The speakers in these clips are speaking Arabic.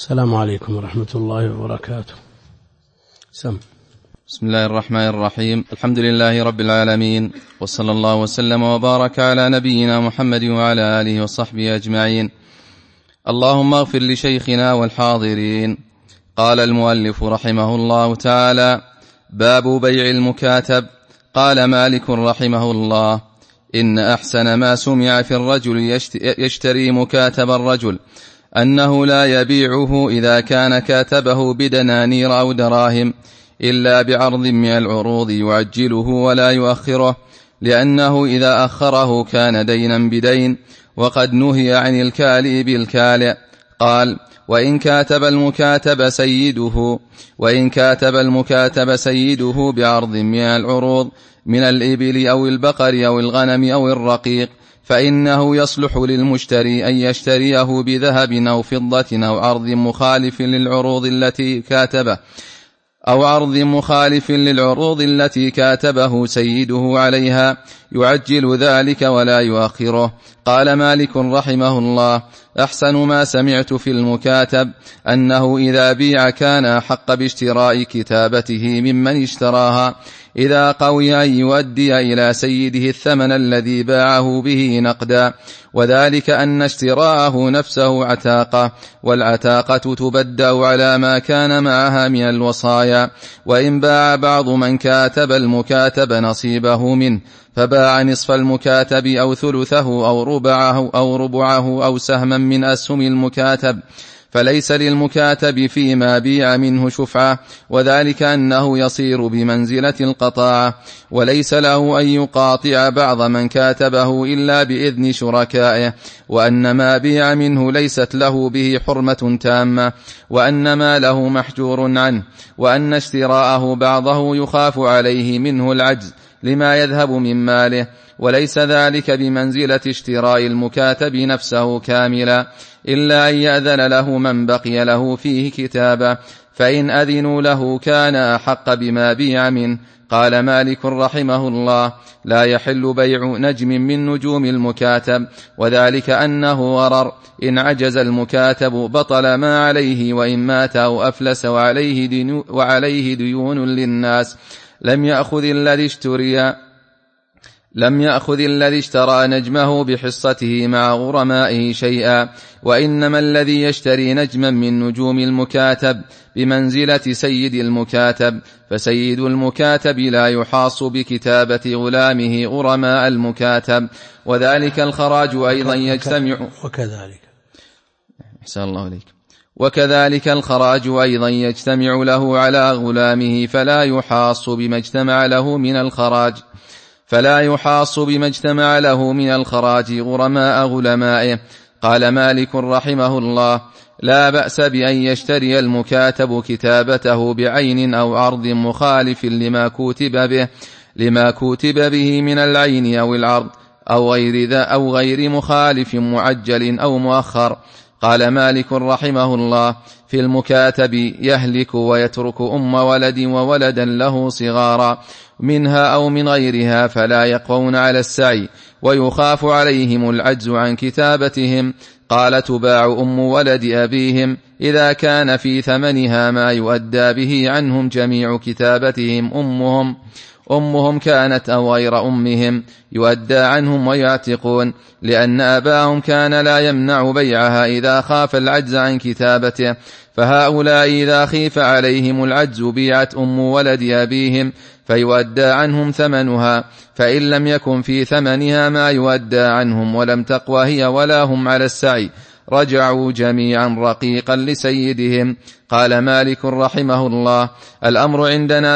السلام عليكم ورحمة الله وبركاته. بسم الله الرحمن الرحيم. الحمد لله رب العالمين، وصلى الله وسلم وبارك على نبينا محمد وعلى آله وصحبه أجمعين. اللهم اغفر لشيخنا والحاضرين. قال المؤلف رحمه الله تعالى: باب بيع المكاتب. قال مالك رحمه الله: إن أحسن ما سمع في الرجل يشتري مكاتب الرجل أنه لا يبيعه إذا كان كاتبه بدنانير أو دراهم إلا بعرض من العروض يعجله ولا يؤخره، لأنه إذا أخره كان دينا بدين، وقد نهي عن الكالئ بالكالئ. قال: وإن كاتب المكاتب سيده بعرض من العروض من الإبل أو البقر أو الغنم أو الرقيق، فإنه يصلح للمشتري أن يشتريه بذهب أو فضة أو عرض مخالف للعروض التي كاتبه سيده عليها، يعجل ذلك ولا يؤخره. قال مالك رحمه الله: أحسن ما سمعت في المكاتب أنه إذا بيع كان أحق باشتراء كتابته ممن اشتراها، إذا قوي أن يؤدي إلى سيده الثمن الذي باعه به نقدا، وذلك أن اشتراءه نفسه عتاقة، والعتاقة تبدأ على ما كان معها من الوصايا. وإن باع بعض من كاتب المكاتب نصيبه منه، فباع نصف المكاتب أو ثلثه أو ربعه أو سهما من أسهم المكاتب، فليس للمكاتب فيما بيع منه شفعة، وذلك أنه يصير بمنزلة القطاعة، وليس له أن يقاطع بعض من كاتبه إلا بإذن شركائه، وأن ما بيع منه ليست له به حرمة تامة، وأن ما له محجور عنه، وأن اشتراءه بعضه يخاف عليه منه العجز لما يذهب من ماله، وليس ذلك بمنزلة اشتراء المكاتب نفسه كاملا، إلا أن يأذن له من بقي له فيه كتابة، فإن أذنوا له كان أحق بما بيع منه. قال مالك رحمه الله: لا يحل بيع نجم من نجوم المكاتب، وذلك أنه غرر، إن عجز المكاتب بطل ما عليه، وإن مات أو أفلس وعليه ديون للناس لم يأخذ الذي اشترى نجمه بحصته مع غرمائه شيئا، وإنما الذي يشتري نجما من نجوم المكاتب بمنزلة سيد المكاتب، فسيد المكاتب لا يحاص بكتابة غلامه غرماء المكاتب، وذلك الخراج أيضا يجتمع وكذلك الخراج أيضا يجتمع له على غلامه، فلا يحاص بما اجتمع له من الخراج غرماء غلمائه. قال مالك رحمه الله: لا بأس بأن يشتري المكاتب كتابته بعين أو عرض مخالف لما كتب به من العين أو العرض، أو غير مخالف معجل أو مؤخر. قال مالك رحمه الله: في المكاتب يهلك ويترك ولد وولدا له صغارا منها أو من غيرها، فلا يقوون على السعي، ويخاف عليهم العجز عن كتابتهم. قال: تباع ولد أبيهم إذا كان في ثمنها ما يؤدى به عنهم جميع كتابتهم، أمهم كانت أو غير أمهم، يؤدى عنهم ويعتقون، لأن أباهم كان لا يمنع بيعها إذا خاف العجز عن كتابته، فهؤلاء إذا خيف عليهم العجز بيعت ولد أبيهم فيؤدى عنهم ثمنها، فإن لم يكن في ثمنها ما يؤدى عنهم ولم تقوى هي ولا هم على السعي، رجعوا جميعا رقيقا لسيدهم. قال مالك رحمه الله: الأمر عندنا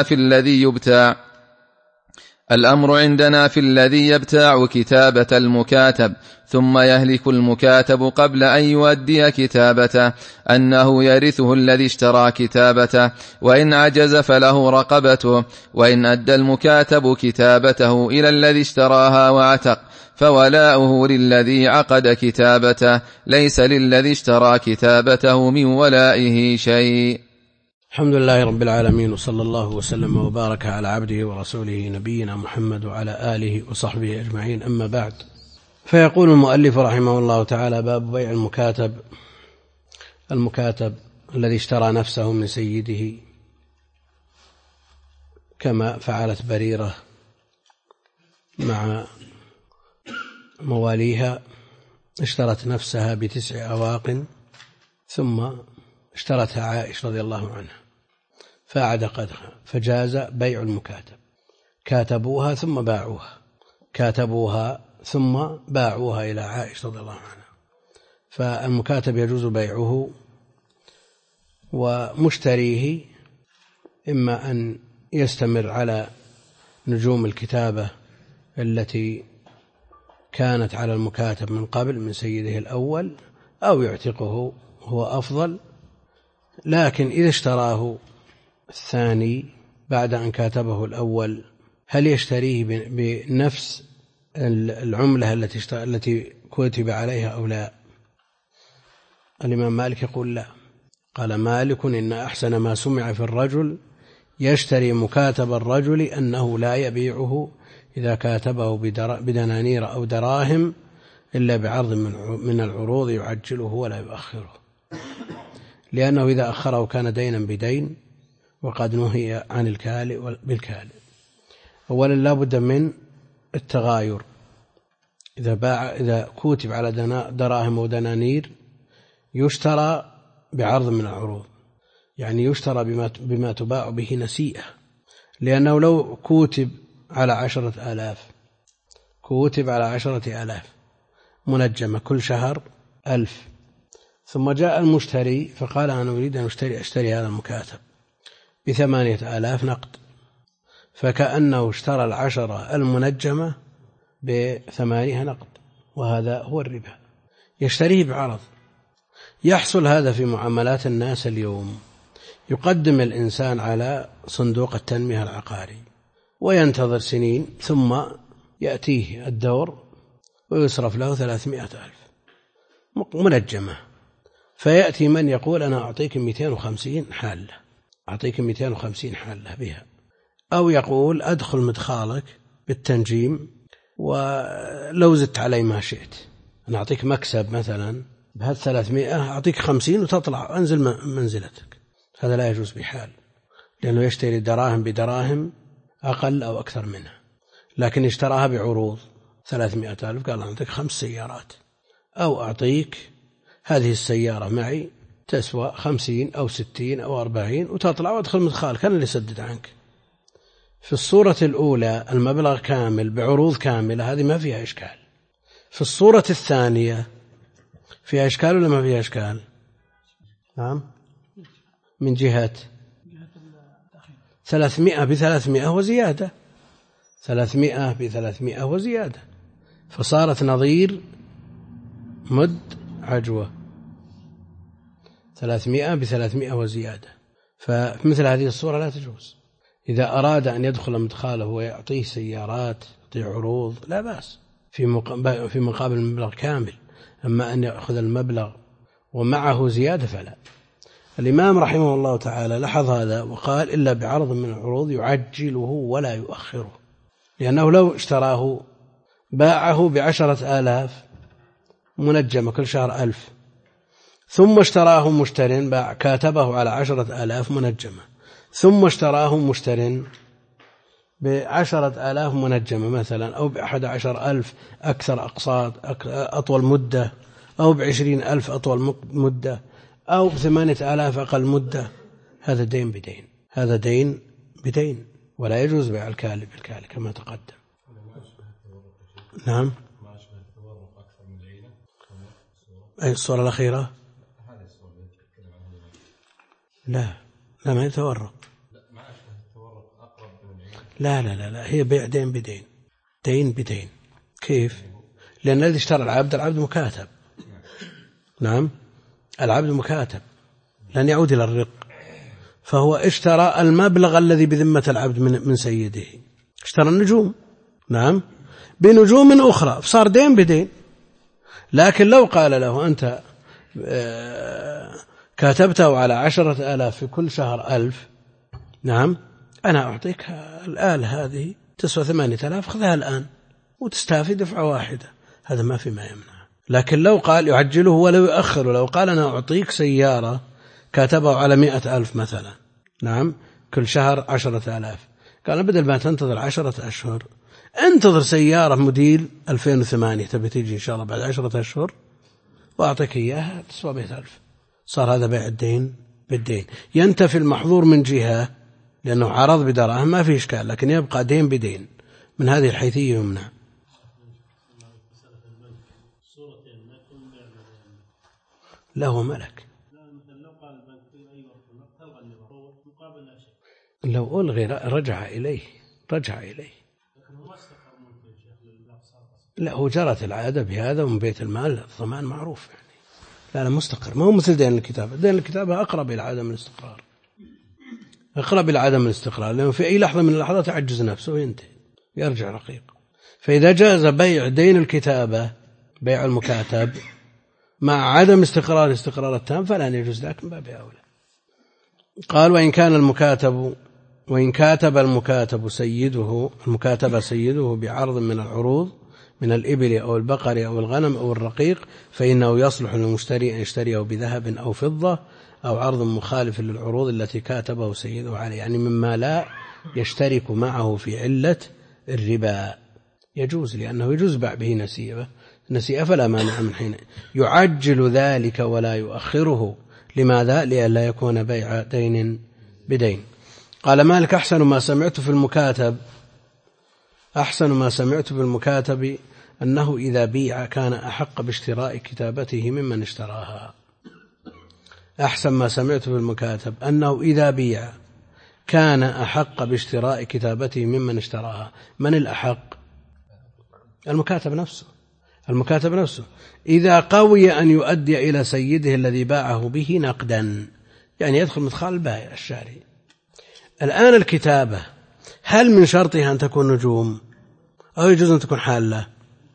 في الذي يبتاع كتابة المكاتب ثم يهلك المكاتب قبل أن يؤدي كتابته، أنه يرثه الذي اشترى كتابته، وإن عجز فله رقبته، وإن أدى المكاتب كتابته إلى الذي اشتراها وعتق، فولاؤه للذي عقد كتابته، ليس للذي اشترى كتابته من ولائه شيء. الحمد لله رب العالمين، وصلى الله وسلم وبارك على عبده ورسوله نبينا محمد وعلى آله وصحبه أجمعين، أما بعد. فيقول المؤلف رحمه الله تعالى: باب بيع المكاتب الذي اشترى نفسه من سيده كما فعلت بريرة مع مواليها، اشترت نفسها ب9 أواق ثم اشترتها عائشة رضي الله عنها فأعتقتها، فجاز بيع المكاتب. كاتبوها ثم باعوها، كاتبوها ثم باعوها إلى عائشة رضي الله عنها، فالمكاتب يجوز بيعه، ومشتريه إما أن يستمر على نجوم الكتابة التي كانت على المكاتب من قبل من سيده الأول، أو يعتقه هو أفضل. لكن إذا اشتراه الثاني بعد أن كاتبه الأول، هل يشتريه بنفس العملة التي كتب عليها أو لا؟ الإمام مالك يقول لا. قال مالك إن أحسن ما سمع في الرجل يشتري مكاتب الرجل أنه لا يبيعه إذا كاتبه بدنانير أو دراهم إلا بعرض من العروض يعجله ولا يؤخره، لأنه إذا أخره كان دينا بدين، وقد نهي عن الكالئ بالكالئ. أولا لا بد من التغاير، إذا كتب على دراهم ودنانير يشترى بعرض من العروض، يعني يشترى بما تباع به نسيئة، لأنه لو كتب على 10,000 كتب على 10,000 منجمة كل شهر 1000، ثم جاء المشتري فقال أنا أريد أن أشتري هذا المكاتب ب8,000 نقد، فكأنه اشترى 10 المنجمة ب8 نقد، وهذا هو الربا، يشتريه بعرض. يحصل هذا في معاملات الناس اليوم، يقدم الإنسان على صندوق التنمية العقاري وينتظر سنين، ثم يأتيه الدور ويصرف له 300,000 منجمة، فيأتي من يقول أنا أعطيك 250 حالة، أعطيك 250 حالة بها، أو يقول أدخل مدخالك بالتنجيم ولو زدت علي ما شئت، أنا أعطيك مكسب مثلا بهذا 300 أعطيك 50 وتطلع أنزل منزلتك. هذا لا يجوز بحال، لأنه يشتري دراهم بدراهم أقل أو أكثر منها، لكن اشتراها بعروض 300,000، قال أعطيك 5 سيارات، أو أعطيك هذه السيارة معي تسوى 50 أو 60 أو 40 وتطلع وادخل مدخالك أنا اللي سدد عنك. في الصورة الأولى المبلغ كامل بعروض كاملة، هذه ما فيها إشكال. في الصورة الثانية فيها إشكال ولا ما فيها إشكال؟ نعم، من جهة 300 ب300 وزيادة، 300 ب300 وزيادة، فصارت نظير مد عجوة، 300 ب300 وزيادة. فمثل هذه الصورة لا تجوز. إذا أراد أن يدخل مدخاله ويعطيه سيارات يعطيه عروض لا بأس في مقابل المبلغ كامل، أما أن يأخذ المبلغ ومعه زيادة فلا. الإمام رحمه الله تعالى لاحظ هذا وقال إلا بعرض من العروض يعجله ولا يؤخره، لأنه لو اشتراه باعه ب10,000 منجمة كل شهر 1000، ثم اشتراه مشتر باع كاتبه على 10,000 منجمة، ثم اشتراه مشتر ب10,000 منجمة مثلا، أو ب11,000 أكثر أقساط أطول مدة، أو ب20,000 أطول مدة، أو ب8,000 أقل مدة، هذا دين بدين، هذا دين بدين، ولا يجوز بيع الكالي بالكالي كما تقدم. نعم. أي الصورة الأخيرة؟ لا ما يتورق، لا هي بيع دين بدين، دين بدين. كيف؟ لأن الذي اشترى العبد مكاتب. نعم، العبد مكاتب لن يعود إلى الرق، فهو اشترى المبلغ الذي بذمة العبد من سيده، اشترى النجوم، نعم، بنجوم أخرى، فصار دين بدين. لكن لو قال له أنت كاتبته على 10,000 في كل شهر 1000، نعم، أنا أعطيك الآلة هذه تسوى 8,000 خذها الآن وتستافي دفعة واحدة، هذا ما في ما يمنع. لكن لو قال يعجله ولا يؤخر، لو قال أنا أعطيك سيارة كاتبه على 100,000 مثلا، نعم، كل شهر 10,000. قال بدل ما تنتظر 10 أشهر انتظر سيارة موديل 2008 تبي تيجي إن شاء الله بعد 10 أشهر وأعطيك إياها تسوى 100,000. صار هذا بيع الدين بالدين، ينتفي المحظور من جهة لأنه عرض بدراهم ما في إشكال، لكن يبقى دين بدين، من هذه الحيثية يمنع. له ملك، لو ألغي رجع إليه. لا، هو جرت العادة بهذا، ومن بيت المال الضمان معروف يعني. لا مستقر، ما هو مثل دين الكتابة. دين الكتابة أقرب إلى عدم الاستقرار، لأنه في أي لحظة من اللحظات يعجز نفسه وينتهي يرجع رقيق. فإذا جاز بيع دين الكتابة، بيع المكاتب، مع عدم الاستقرار التام، فلا يجوز، لكن باب أولى. قال وإن كاتب المكاتب سيده بعرض من العروض من الإبل أو البقر أو الغنم أو الرقيق، فإنه يصلح للمشتري أن يشتريه بذهب أو فضة أو عرض مخالف للعروض التي كاتبه سيده عليه، يعني مما لا يشترك معه في علة الربا، يجوز، لأنه يجوز بيع به نسيئة فلا مانع من حين يعجل ذلك ولا يؤخره. لماذا؟ لئلا يكون بيع دين بدين. قال مالك أحسن ما سمعت في المكاتب أنه إذا بيع كان أحق باشتراء كتابته ممن اشتراها. أحسن ما سمعت في المكاتب أنه إذا بيع كان أحق باشتراء كتابته ممن اشتراها. من الأحق؟ المكاتب نفسه إذا قوي أن يؤدي إلى سيده الذي باعه به نقدا، يعني يدخل مدخال البائع الشاري. الآن الكتابة هل من شرطها أن تكون نجوم أو يجوز أن تكون حالة؟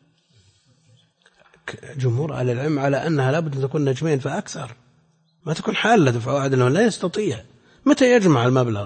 جمهور أهل العلم على أنها لابد أن تكون نجمين فأكثر، ما تكون حالة دفع واحد لأنه لا يستطيع. متى يجمع المبلغ؟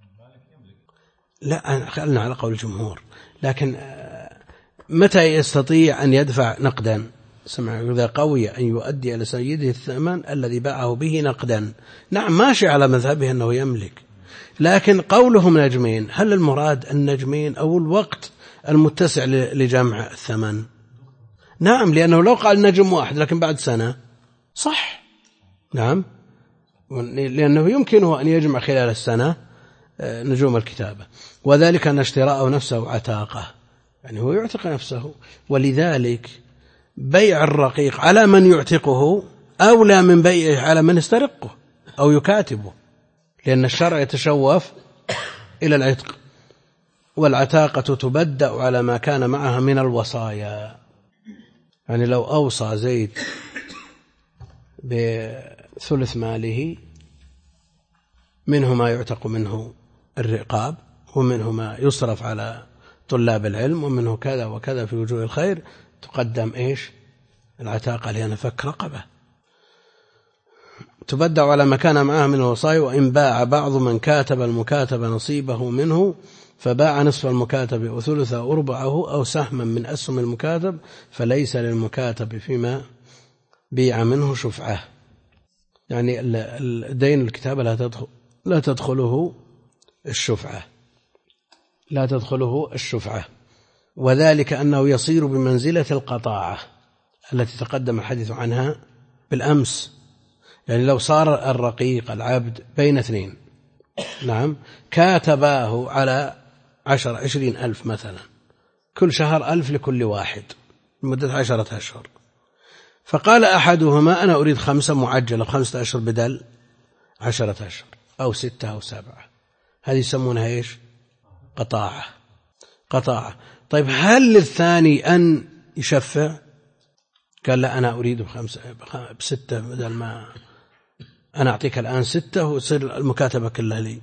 لا، خلنا على قول الجمهور، لكن متى يستطيع أن يدفع نقدا؟ سمع إذا قوي أن يؤدي إلى سيده الثمن الذي باعه به نقدا. نعم، ماشي على مذهبه أنه يملك، لكن قولهم نجمين، هل المراد النجمين أو الوقت المتسع لجمع الثمن؟ نعم، لأنه لو قال نجم واحد لكن بعد سنة صح، نعم، لأنه يمكنه أن يجمع خلال السنة نجوم الكتابة. وذلك أن اشتراءه نفسه عتاقة، يعني هو يعتق نفسه، ولذلك بيع الرقيق على من يعتقه أولى من بيعه على من يسترقه أو يكاتبه، لأن الشرع يتشوف إلى العتق، والعتاقة تبدأ على ما كان معها من الوصايا. يعني لو أوصى زيد بثلث ماله، منه ما يعتق منه الرقاب، ومنه ما يصرف على طلاب العلم، ومنه كذا وكذا في وجوه الخير، تقدم إيش؟ العتاقة، لأن فك رقبة تبدأ على ما كان معها من الوصايا. وإن باع بعض من كاتب المكاتب نصيبه منه فباع نصف المكاتب وثلثه وربعه أو سهما من أسهم المكاتب، فليس للمكاتب فيما بيع منه شفعة. يعني الدين الكتابة لا تدخله الشفعة، وذلك أنه يصير بمنزلة القطاعة التي تقدم الحديث عنها بالأمس. يعني لو صار الرقيق العبد بين اثنين، نعم، كاتباه على 20 ألف مثلا، كل شهر 1,000 لكل واحد لمدة 10 أشهر، فقال أحدهما أنا أريد 5 معجلة، 5 أشهر بدل 10 أشهر، أو 6 أو 7، هذه يسمونها إيش؟ قطاعة. طيب هل للثاني أن يشفع؟ قال لا، أنا أريد ب6 بدل ما أنا أعطيك الآن 6 ويصير المكاتبة كلها لي.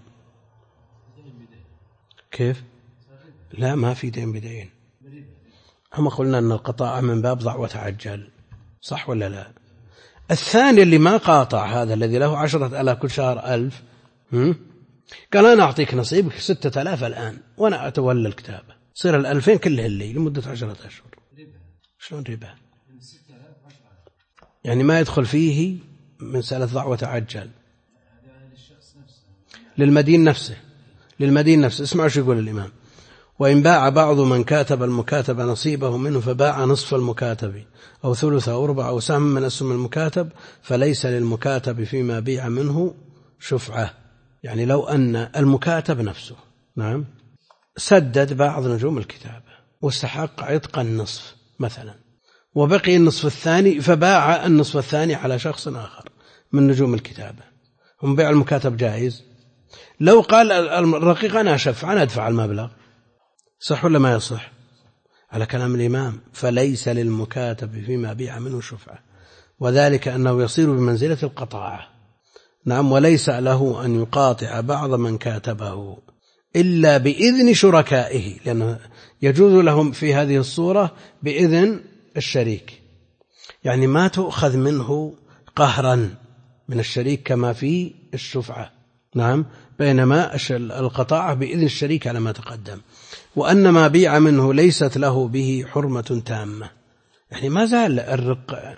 كيف؟ لا، ما في دين بدين. هم قلنا أن القطاعة من باب ضع وتعجل، صح ولا لا؟ الثاني اللي ما قاطع، هذا الذي له 10,000 كل شهر 1000، قال أنا أعطيك نصيبك 6,000 الآن وأنا أتولى الكتابة، صير 2000 كلها لي لمدة 10 أشهر. شلون ربا؟ يعني ما يدخل فيه من سألة ضع وتعجل. للمدين نفسه اسمعوا شو يقول الإمام: وإن باع بعض من كاتب المكاتب نصيبه منه فباع نصف المكاتب أو ثلث أو ربع أو سهم من أسهم المكاتب فليس للمكاتب فيما بيع منه شفعة. يعني لو أن المكاتب نفسه نعم سدد بعض نجوم الكتابة واستحق عتق النصف مثلا، وبقي النصف الثاني فباع النصف الثاني على شخص آخر من نجوم الكتابة، هم بيع المكاتب جائز. لو قال الرقيق أنا أشفع أنا أدفع المبلغ، صح ولا ما يصح؟ على كلام الإمام فليس للمكاتب فيما بيع منه شفعة، وذلك أنه يصير بمنزلة القطاعة. نعم، وليس له أن يقاطع بعض من كاتبه إلا بإذن شركائه، لأنه يجوز لهم في هذه الصورة بإذن الشريك، يعني ما تؤخذ منه قهرا من الشريك كما في الشفعة. نعم، بينما القطاعة بإذن الشريك على ما تقدم. وأن ما بيع منه ليست له به حرمة تامة، يعني ما زال الرق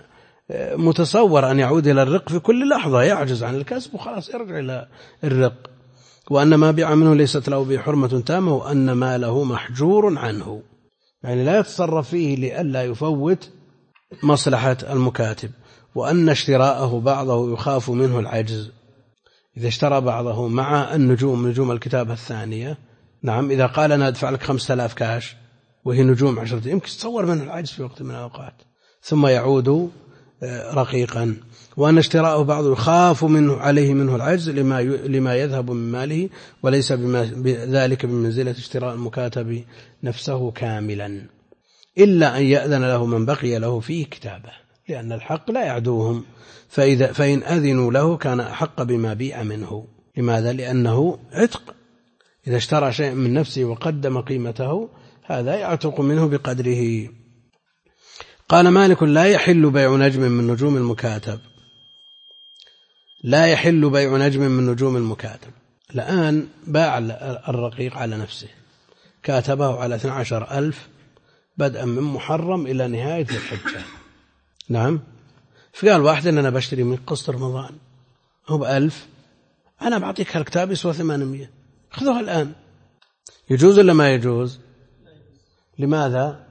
متصور أن يعود إلى الرق في كل لحظة، يعجز عن الكسب وخلاص يرجع إلى الرق. وأن ما بيع منه ليست له به حرمة تامة، وأن ما له محجور عنه، يعني لا يتصرف فيه لئلا يفوت مصلحة المكاتب. وأن اشتراءه بعضه يخاف منه العجز، إذا اشترى بعضه مع نجوم الكتابة الثانية، نعم، إذا قال أنا أدفع لك 5000 كاش وهي نجوم 10 يمكن تصور منه العجز في وقت من الأوقات ثم يعود رقيقا. وأن اشتراءه بعضه يخاف عليه منه العجز لما يذهب من ماله، وليس ذلك بمنزلة اشتراء المكاتب نفسه كاملا، إلا أن يأذن له من بقي له فيه كتابة، لأن الحق لا يعدوهم، فإن أذنوا له كان أحق بما بيع منه. لماذا؟ لأنه عتق، إذا اشترى شيء من نفسه وقدم قيمته هذا يعتق منه بقدره. قال مالك: لا يحل بيع نجم من نجوم المكاتب، لا يحل بيع نجم من نجوم المكاتب. الآن باع الرقيق على نفسه، كاتبه على 12,000 بدءا من محرم إلى نهاية الحجة. نعم، فقال واحد أن أنا بشتري من قسط رمضان هو 1000، أنا بعطيك هالكتاب يسوى 800، خذوها الآن. يجوز ولا ما يجوز؟ لماذا؟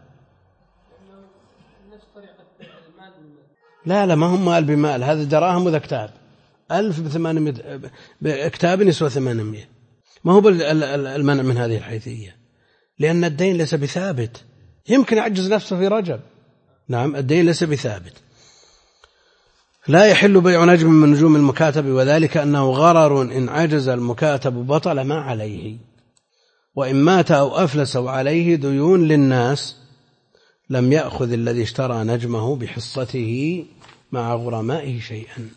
لا ما هم مال بمال، هذا دراهم وذا كتاب. 1000 ب800 كتاب يسوى 800، ما هو المنع من هذه الحيثية، لأن الدين ليس بثابت، يمكن يعجز نفسه في رجب. نعم، الدين ليس بثابت. لا يحل بيع نجم من نجوم المكاتب، وذلك أنه غرر إن عجز المكاتب بطل ما عليه، وإن مات أو أفلس عليه ديون للناس لم يأخذ الذي اشترى نجمه بحصته مع غرمائه شيئا.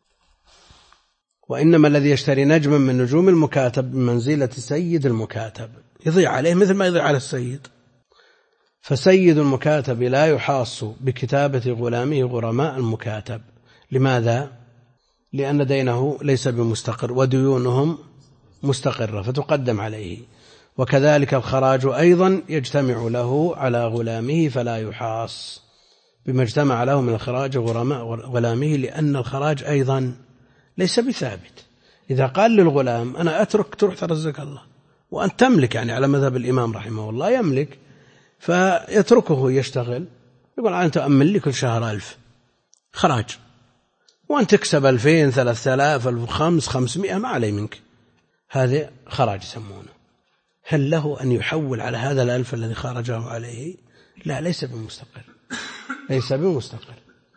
وإنما الذي يشتري نجما من نجوم المكاتب بمنزلة سيد المكاتب، يضيع عليه مثل ما يضيع على السيد. فسيد المكاتب لا يحاص بكتابة غلامه غرماء المكاتب. لماذا؟ لأن دينه ليس بمستقر وديونهم مستقرة فتقدم عليه. وكذلك الخراج أيضا يجتمع له على غلامه فلا يحاص بما اجتمع له من الخراج غرماء غلامه، لأن الخراج أيضا ليس بثابت. إذا قال للغلام أنا أترك تروح ترزق الله وأن تملك، يعني على مذهب الإمام رحمه الله يملك، فيتركه يشتغل، يقول أنت أمن لي كل شهر 1000 خراج، وأن تكسب 2000 3000 1500 ما علي منك، هذا خراج يسمونه. هل له أن يحول على هذا 1000 الذي خرجه عليه؟ لا، ليس بمستقر، ليس بمستقر.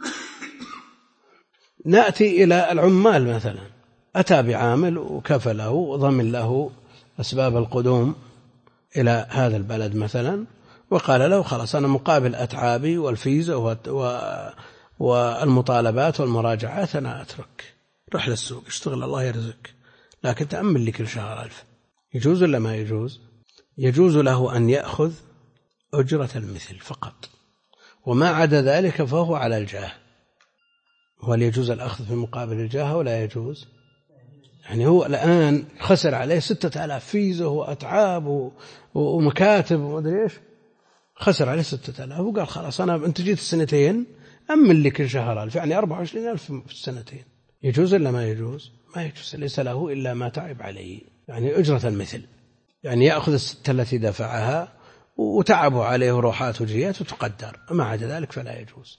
نأتي إلى العمال مثلا، أتى بعامل وكفله وضمن له أسباب القدوم إلى هذا البلد مثلا، وقال له خلاص أنا مقابل أتعابي والفيزا والمطالبات والمراجعات أنا أترك، روح للسوق اشتغل الله يرزقك، لكن تأمل لي كل شهر 1000. يجوز ولا ما يجوز؟ يجوز له أن يأخذ أجرة المثل فقط، وما عدا ذلك فهو على الجاه. وهل يجوز الأخذ في مقابل الجاه ولا يجوز؟ يعني هو الآن خسر عليه 6000 فيزا وأتعاب ومكاتب ومدري إيش، خسر عليه 6000 وقال خلاص أنت جيت السنتين أمن لي كل شهر 1000، يعني 24,000 في السنتين. يجوز ولا ما يجوز؟ ما يجوز، ليس له إلا ما تعب عليه، يعني أجرة المثل، يعني يأخذ الستة التي دفعها وتعبوا عليه روحات وجيات وتقدر، أما عدا ذلك فلا يجوز.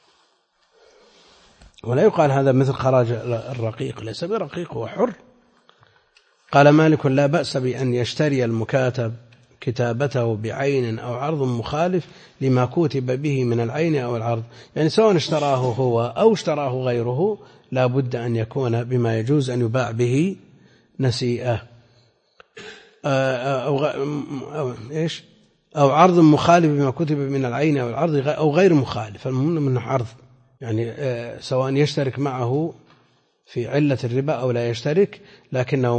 ولا يقال هذا مثل خراج الرقيق، ليس برقيق، هو حر. قال مالك لا بأس بأن يشتري المكاتب كتابته بعين أو عرض مخالف لما كتب به من العين أو العرض، يعني سواء اشتراه هو أو اشتراه غيره لا بد أن يكون بما يجوز أن يباع به نسيئة، أو عرض مخالف بما كتب من العين أو العرض أو غير مخالف، المهم من عرض، يعني سواء يشترك معه في علة الربا أو لا يشترك، لكنه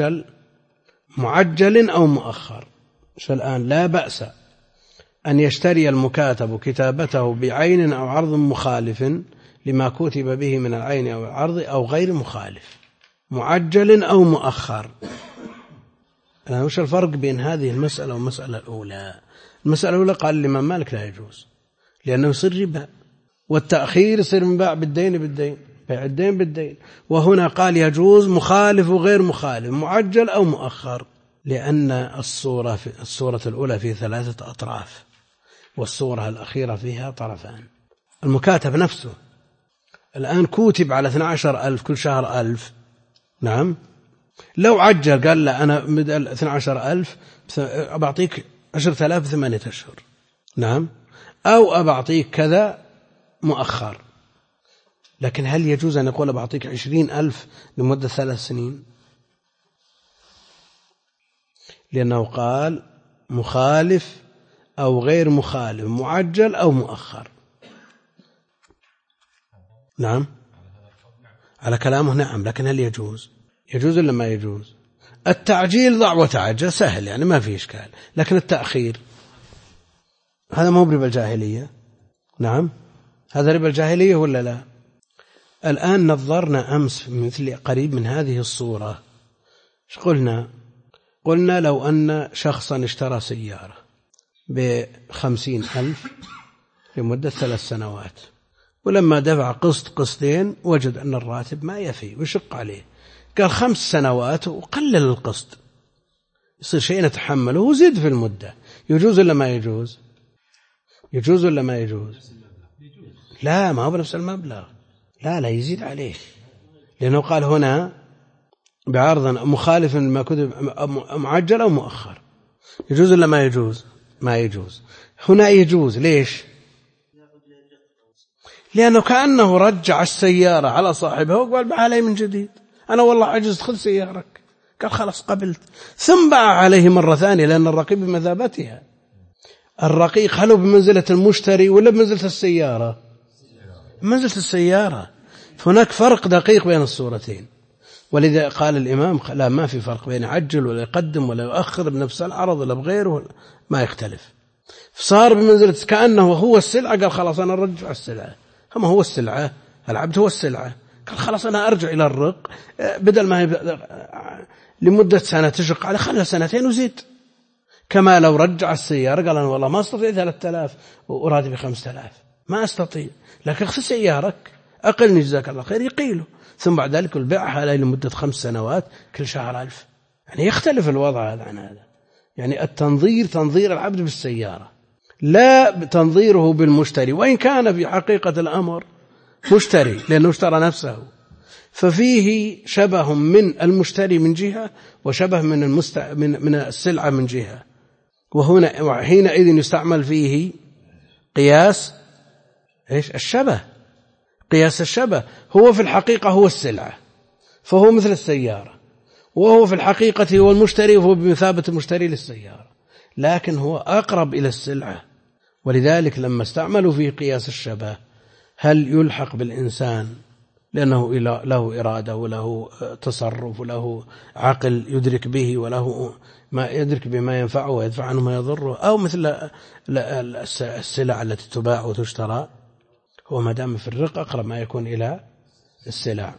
معجل أو مؤخر. الآن لا بأس أن يشتري المكاتب كتابته بعين أو عرض مخالف لما كتب به من العين أو العرض أو غير مخالف، معجل أو مؤخر. وش الفرق بين هذه المسألة والمسألة الأولى؟ المسألة الأولى قال الإمام مالك لا يجوز لأنه يصير ربا، والتأخير يصير من باع بالدين بالدين، بيع الدين بالدين. وهنا قال يجوز مخالف وغير مخالف، معجل أو مؤخر، لأن الصورة الأولى في 3 أطراف، والصورة الأخيرة فيها طرفان. المكاتب نفسه الآن كتب على 12,000 كل شهر 1000، نعم، لو عجل قال لا أنا بدل 12,000 أبعطيك 10,000 8 أشهر، نعم، أو أبعطيك كذا مؤخر، لكن هل يجوز أن يقول أبعطيك 20,000 لمدة 3 سنين؟ لأنه قال مخالف أو غير مخالف، معجل أو مؤخر. نعم على كلامه نعم، لكن هل يجوز ولا ما يجوز؟ التعجيل ضع وتعجل سهل، يعني ما في إشكال، لكن التأخير هذا ما هو ربا الجاهلية. نعم هذا ربا الجاهلية ولا لا؟ الآن نظرنا أمس مثل قريب من هذه الصورة، ايش قلنا لو أن شخصا اشترى سيارة ب50,000 لمدة 3 سنوات، ولما دفع قسطين وجد أن الراتب ما يفي ويشق عليه، قال 5 سنوات وقلل القسط، يصير شيء نتحمله وزيد في المدة، يجوز ولا ما يجوز؟ يجوز ولا ما يجوز؟ لا ما هو بنفس المبلغ، لا يزيد عليه، لأنه قال هنا بعرض مخالف ما كتب معجل أو مؤخر. يجوز ولا ما يجوز؟ ما يجوز. هنا يجوز، ليش؟ لأنه كأنه رجع السيارة على صاحبها وقال باع علي من جديد، أنا والله عجزت خذ سيارك، قال خلاص قبلت، ثم باع عليه مرة ثانية، لأن الرقيق بمثابتها. الرقيق هل هو بمنزلة المشتري ولا بمنزلة السيارة؟ منزلة السيارة، فهناك فرق دقيق بين الصورتين. ولذا قال الإمام لا ما في فرق بين يعجل ولا يقدم ولا يؤخر بنفس العرض ولا بغيره، ما يختلف. صار بمنزلة كأنه هو السلعة، قال خلاص أنا أرجع السلعة، هم هو السلعة، العبد هو السلعة، قال خلاص أنا أرجع إلى الرق، بدل ما لمدة سنة تشق عليه خلها 2 وزيد. كما لو رجع السيارة قال أنا والله ما أستطيع 3000 وراتبي 5000، ما أستطيع، لكن خذ سيارك أقلني جزاك الله خير، يقيله، ثم بعد ذلك البيعها عليه لمدة 5 سنوات كل شهر 1000. يعني يختلف الوضع هذا عن هذا. يعني التنظير تنظير العبد بالسيارة، لا تنظيره بالمشتري، وإن كان في حقيقة الأمر مشتري لأنه اشترى نفسه، ففيه شبه من المشتري من جهة وشبه من السلعة من جهة، وحينئذ يستعمل فيه قياس الشبه. قياس الشبه هو في الحقيقة هو السلعة، فهو مثل السيارة، وهو في الحقيقة هو المشتري، وهو بمثابة المشتري للسيارة، لكن هو أقرب إلى السلعة. ولذلك لما استعملوا فيه قياس الشبه، هل يلحق بالإنسان لأنه له إرادة وله تصرف وله عقل يدرك به، وله ما يدرك بما ينفعه ويدفع عنه ما يضره، أو مثل السلع التي تباع وتشترى، هو ما دام في الرق أقرب ما يكون إلى السلع.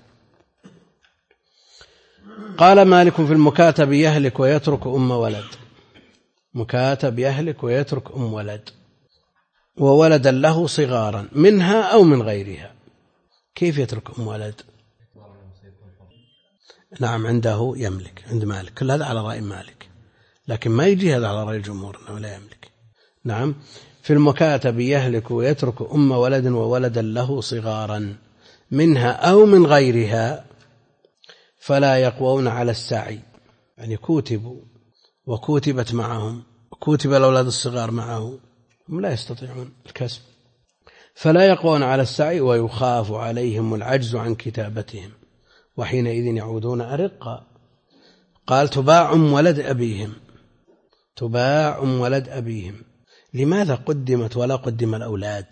قال مالك في المكاتب يهلك ويترك أم ولد، مكاتب يهلك ويترك أم ولد وولدا له صغارا منها أو من غيرها. كيف يترك أم ولد؟ نعم عنده يملك عند مالك، كل هذا على رأي مالك، لكن ما يجي هذا على رأي الجمهور أنه لا يملك. نعم. في المكاتب يهلك ويترك ولد وولدا له صغارا منها أو من غيرها فلا يقوون على السعي، يعني كوتبوا وكوتبت معهم، كوتب الأولاد الصغار معه، هم لا يستطيعون الكسب، فلا يقوون على السعي ويخاف عليهم العجز عن كتابتهم وحينئذ يعودون أرقا. قال تباع ولد أبيهم، تباع ولد أبيهم، لماذا قدمت ولا قدم الأولاد؟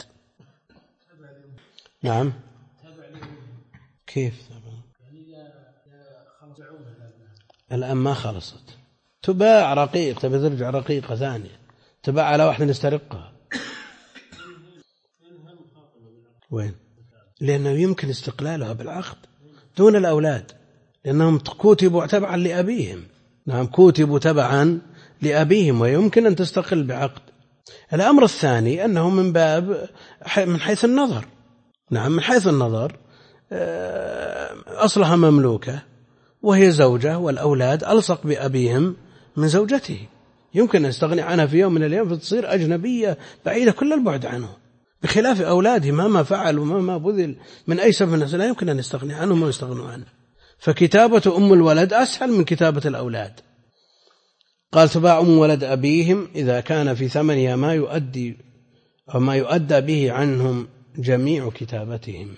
نعم كيف الآن ما خلصت، تباع رقيق، تبي ترجع رقيقة ثانية، تباع على واحد نسترقها. وين؟ لأنه يمكن استقلالها بالعقد دون الأولاد، لأنهم كتبوا تبعا لأبيهم. نعم كتبوا تبعا لأبيهم ويمكن أن تستقل بعقد. الأمر الثاني أنه من باب من حيث النظر. نعم من حيث النظر أصلها مملوكة وهي زوجة والأولاد ألصق بأبيهم من زوجته، يمكن أن يستغني عنها في يوم من الأيام فتصير أجنبية بعيدة كل البعد عنه، بخلاف أولاده مهما فعل ومهما بذل من أي سبب لا يمكن أن يستغني عنهم ويستغنوا عنه، فكتابة أم الولد أسهل من كتابة الأولاد. قال تباع ولد أبيهم إذا كان في ثمنها ما يؤدي أو ما يؤدى به عنهم جميع كتابتهم،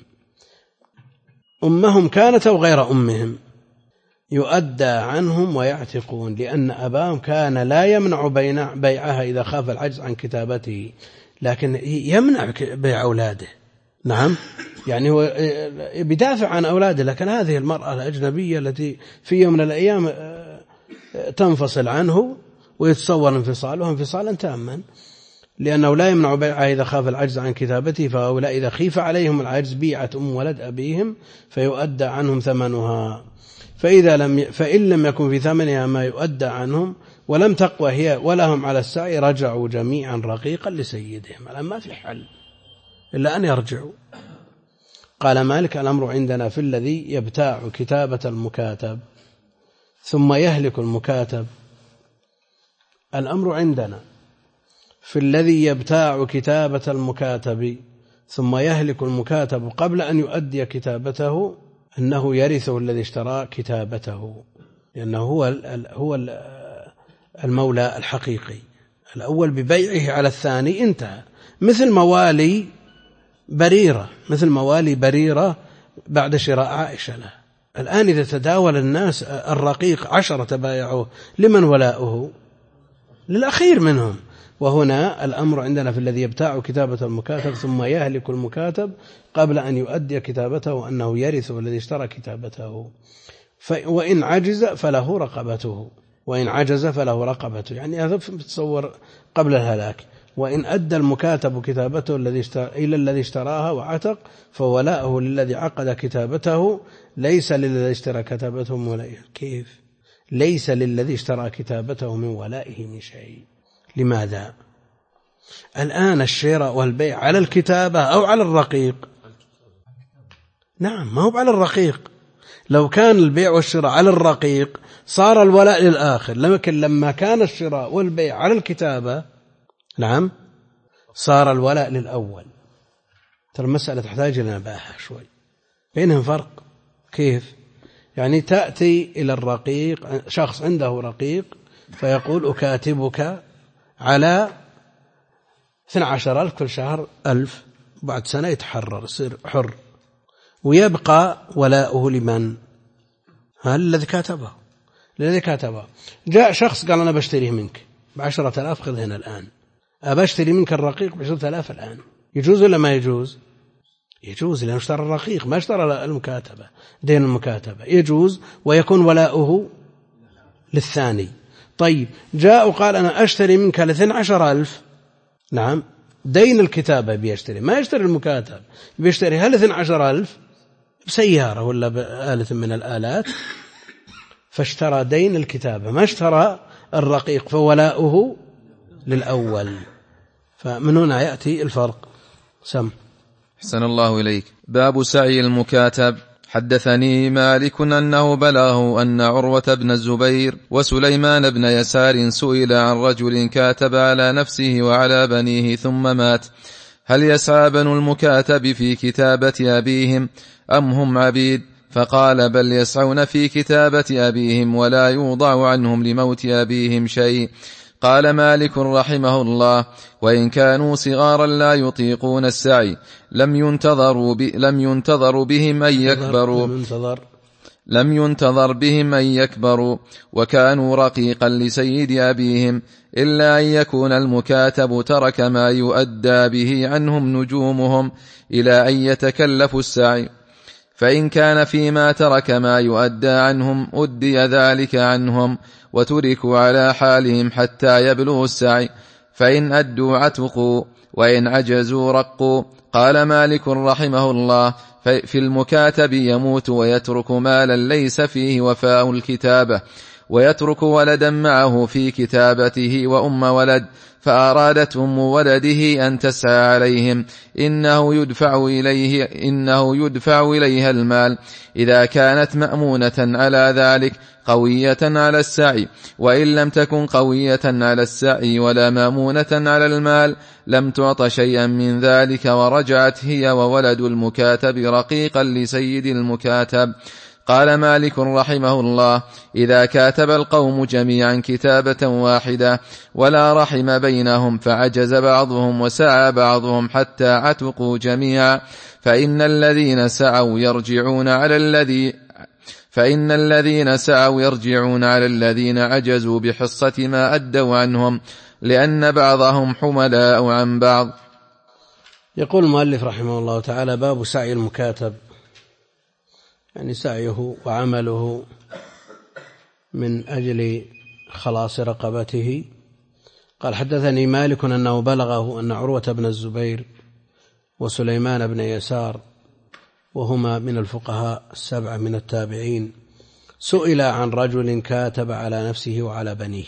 أمهم كانت أو غير أمهم يؤدى عنهم ويعتقون، لأن أباهم كان لا يمنع بيعها إذا خاف العجز عن كتابته، لكن يمنع بيع أولاده. نعم يعني هو بدافع عن أولاده، لكن هذه المرأة الأجنبية التي في يوم من الأيام تنفصل عنه ويتصور انفصالها انفصالا تاما، لأنه لا يمنع بيعها إذا خاف العجز عن كتابته، فهؤلاء إذا خيف عليهم العجز بيعت ولد أبيهم فيؤدى عنهم ثمنها، فإن لم يكن في ثمنها ما يؤدى عنهم ولم تقوى هي ولهم على السعي رجعوا جميعا رقيقا لسيدهم. الآن ما في حل إلا أن يرجعوا. قال مالك الأمر عندنا في الذي يبتاع كتابة المكاتب ثم يهلك المكاتب. الأمر عندنا في الذي يبتاع كتابة المكاتب ثم يهلك المكاتب قبل أن يؤدي كتابته أنه يرثه الذي اشترى كتابته، لأنه هو المولى الحقيقي. الأول ببيعه على الثاني انتهى، مثل موالي بريرة بعد شراء عائشة له. الآن إذا تداول الناس الرقيق 10 تبايعوه، لمن ولاؤه؟ للأخير منهم. وهنا الأمر عندنا في الذي يبتاع كتابة المكاتب ثم يهلك المكاتب قبل أن يؤدي كتابته أنه يرث الذي اشترى كتابته، وإن عجز فله رقبته، وإن عجز فله رقبته، يعني هذا تصور قبل الهلاك. وإن أدى المكاتب كتابته إلى الذي اشتراها وعتق فولاؤه للذي عقد كتابته، ليس للذي اشترى كتابته من ولائه. كيف؟ ليس للذي اشترى كتابته من ولائه من شيء. لماذا؟ الآن الشراء والبيع على الكتابة أو على الرقيق؟ نعم ما هو على الرقيق. لو كان البيع والشراء على الرقيق صار الولاء للآخر، لكن لما كان الشراء والبيع على الكتابة نعم صار الولاء للأول. ترى المسألة تحتاج إلى نباهة شوي، بينهم فرق. كيف؟ يعني تأتي إلى الرقيق، شخص عنده رقيق فيقول أكاتبك على 12,000 كل شهر 1000، بعد سنة يتحرر يصير حر، ويبقى ولاؤه لمن؟ الذي كاتبه. الذي كاتبه جاء شخص قال أنا بشتريه منك ب10,000، خذ هنا الآن، أبشتري منك الرقيق ب10,000 الآن، يجوز ولا ما يجوز؟ يجوز، لأنه اشترى الرقيق ما اشترى المكاتبة، دين المكاتبة يجوز ويكون ولاؤه للثاني. طيب جاء وقال أنا أشتري منك 12,000، نعم دين الكتابة بيشتري، ما يشتري المكاتب، بيشتري هل 12,000 بسيارة ولا بآلة من الآلات، فاشترى دين الكتابة ما اشترى الرقيق، فولاؤه للأول. فمن هنا يأتي الفرق. سم. أحسن الله إليك. باب سعي المكاتب. حدثني مالك أنه بلغه أن عروة بن الزبير وسليمان بن يسار سئل عن رجل كاتب على نفسه وعلى بنيه ثم مات، هل يسعى بنو المكاتب في كتابة أبيهم أم هم عبيد؟ فقال بل يسعون في كتابة أبيهم ولا يوضع عنهم لموت أبيهم شيء. قال مالك رحمه الله: وإن كانوا صغارا لا يطيقون السعي لم ينتظر بهم أن يكبروا وكانوا رقيقا لسيد أبيهم، إلا أن يكون المكاتب ترك ما يؤدى به عنهم نجومهم إلى أن يتكلفوا السعي، فإن كان فيما ترك ما يؤدى عنهم أدي ذلك عنهم وتركوا على حالهم حتى يبلغوا السعي، فإن أدوا عتقوا وإن عجزوا رقوا. قال مالك رحمه الله: في المكاتب يموت ويترك مالا ليس فيه وفاء الكتابة، ويترك ولدا معه في كتابته وأم ولد، فأرادت أم ولده أن تسعى عليهم إنه يدفع إليها المال إذا كانت مأمونة على ذلك قوية على السعي، وإن لم تكن قوية على السعي ولا مأمونة على المال لم تعط شيئا من ذلك، ورجعت هي وولد المكاتب رقيقا لسيد المكاتب. قال مالك رحمه الله: إذا كاتب القوم جميعا كتابة واحدة ولا رحم بينهم فعجز بعضهم وسعى بعضهم حتى عتقوا جميعا، فإن الذين سعوا يرجعون على الذين عجزوا بحصة ما أدوا عنهم، لأن بعضهم حملاء عن بعض. يقول المؤلف رحمه الله تعالى: باب سعي المكاتب، يعني سعيه وعمله من أجل خلاص رقبته. قال: حدثني مالك أنه بلغه أن عروة بن الزبير وسليمان بن يسار وهما من الفقهاء السبعة من التابعين سئل عن رجل كاتب على نفسه وعلى بنيه،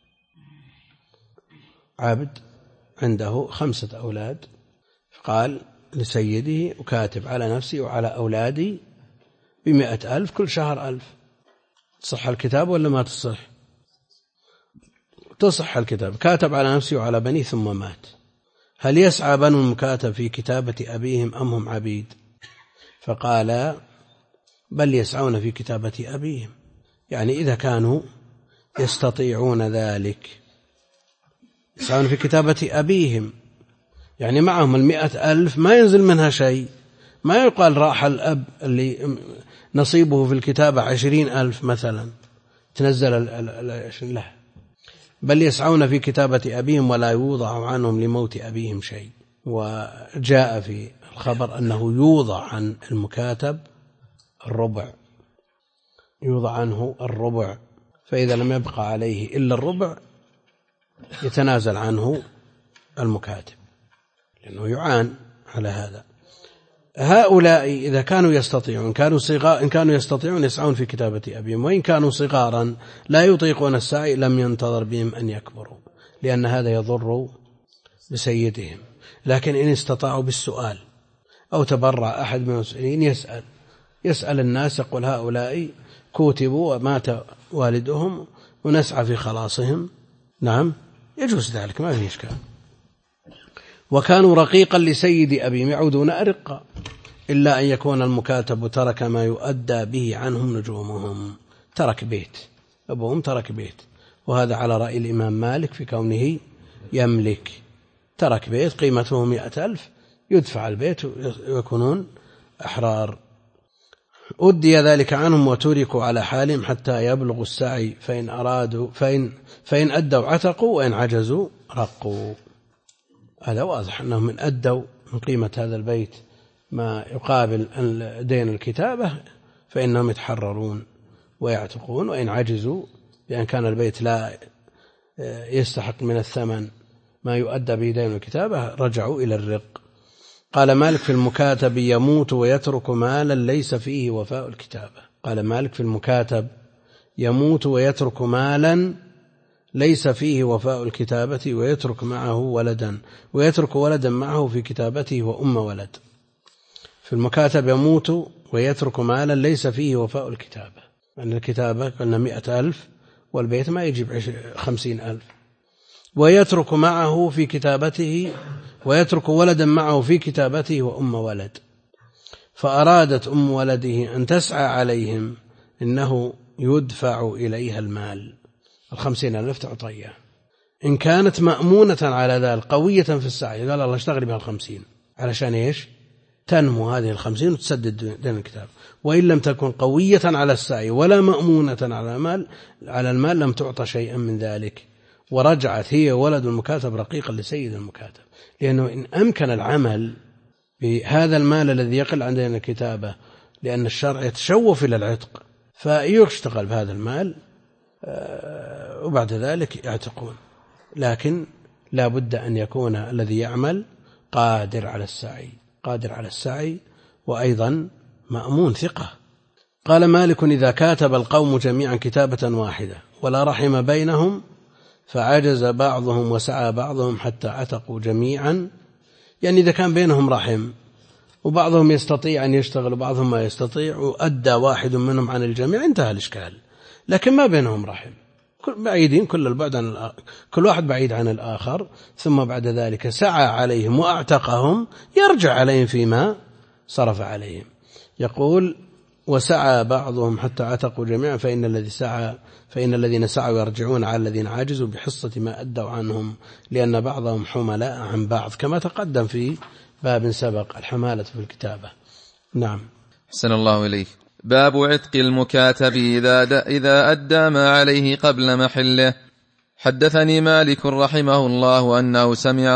عبد عنده 5 أولاد، قال لسيده: وكاتب على نفسي وعلى أولادي 100,000 كل شهر 1000. تصح الكتاب ولا ما تصح؟ تصح الكتاب. كاتب على نفسه وعلى بنيه ثم مات، هل يسعى بنو المكاتب في كتابة أبيهم أم هم عبيد؟ فقال: بل يسعون في كتابة أبيهم، يعني إذا كانوا يستطيعون ذلك يسعون في كتابة أبيهم، يعني معهم 100,000 ما ينزل منها شيء، ما يقال راح الأب اللي نصيبه في الكتابة 20,000 مثلا تنزل لا، بل يسعون في كتابة أبيهم ولا يوضع عنهم لموت أبيهم شيء. وجاء في الخبر أنه يوضع عن المكاتب يوضع عنه الربع، فإذا لم يبقى عليه إلا الربع يتنازل عنه المكاتب، لأنه يعان على هذا. هؤلاء إذا كانوا يستطيعون إن كانوا يستطيعون يسعون في كتابة أبيهم، وإن كانوا صغارا لا يطيقون السعي لم ينتظر بهم أن يكبروا، لأن هذا يضر بسيدهم. لكن إن استطاعوا بالسؤال أو تبرع أحد من المسؤولين يسأل الناس، يقول: هؤلاء كتبوا ومات والدهم ونسعى في خلاصهم، نعم يجوز ذلك، ما فيه إشكال. وكانوا رقيقا لسيد أبيهم، يعودون أرقا، إلا أن يكون المكاتب ترك ما يؤدى به عنهم نجومهم، ترك بيت، أبوهم ترك بيت، وهذا على رأي الإمام مالك في كونه يملك، ترك بيت قيمته 100,000 يدفع البيت ويكونون أحرار. أدي ذلك عنهم وتركوا على حالهم حتى يبلغوا السعي، فإن أدوا عتقوا وإن عجزوا رقوا. هذا واضح أنهم من أدوا من قيمة هذا البيت ما يقابل دين الكتابة فإنهم يتحررون ويعتقون، وإن عجزوا لأن كان البيت لا يستحق من الثمن ما يؤدى به دين الكتابة رجعوا إلى الرق. قال مالك: في المكاتب يموت ويترك مالا ليس فيه وفاء الكتابة. قال مالك: في المكاتب يموت ويترك مالا ليس فيه وفاء الكتابة ويترك ولدا معه في كتابته وأم ولد. في المكاتب يموت ويترك مالا ليس فيه وفاء الكتابة، أن الكتابة قلنا 100,000 والبيت ما يجيب 50,000. ويترك معه في كتابته، ويترك ولدا معه في كتابته وأم ولد، فأرادت أم ولده أن تسعى عليهم إنه يدفع إليها المال 50,000 تعطيه، إن كانت مأمونة على ذلك قوية في السعي قال الله اشتغلي بها 50 علشان إيش؟ تنمو هذه 50 وتسدد دين الكتاب. وإن لم تكن قوية على السعي ولا مأمونة على المال لم تعطى شيئا من ذلك، ورجعت هي ولد المكاتب رقيقا لسيد المكاتب، لأنه إن أمكن العمل بهذا المال الذي يقل عن دين الكتابة، لأن الشرع يتشوف إلى العتق، فيشتغل بهذا المال وبعد ذلك يعتقون. لكن لا بد أن يكون الذي يعمل قادر على السعي وأيضا مأمون ثقة. قال مالك: إذا كاتب القوم جميعا كتابة واحدة ولا رحم بينهم فعجز بعضهم وسعى بعضهم حتى عتقوا جميعا، يعني إذا كان بينهم رحم وبعضهم يستطيع أن يشتغل وبعضهم ما يستطيع وأدى واحد منهم عن الجميع انتهى الإشكال. لكن ما بينهم رحم، بعيدين كل البعد عن الآخر، كل واحد بعيد عن الآخر، ثم بعد ذلك سعى عليهم وأعتقهم، يرجع عليهم فيما صرف عليهم. يقول: وسعى بعضهم حتى عتقوا جميعا فإن الذين سعوا يرجعون على الذين عاجزوا بحصة ما أدوا عنهم، لأن بعضهم حملاء عن بعض، كما تقدم في باب سبق الحمالة في الكتابة. نعم. أحسن الله إليك. باب عتق المكاتب إذا أدى ما عليه قبل محله. حدثني مالك رحمه الله أنه سمع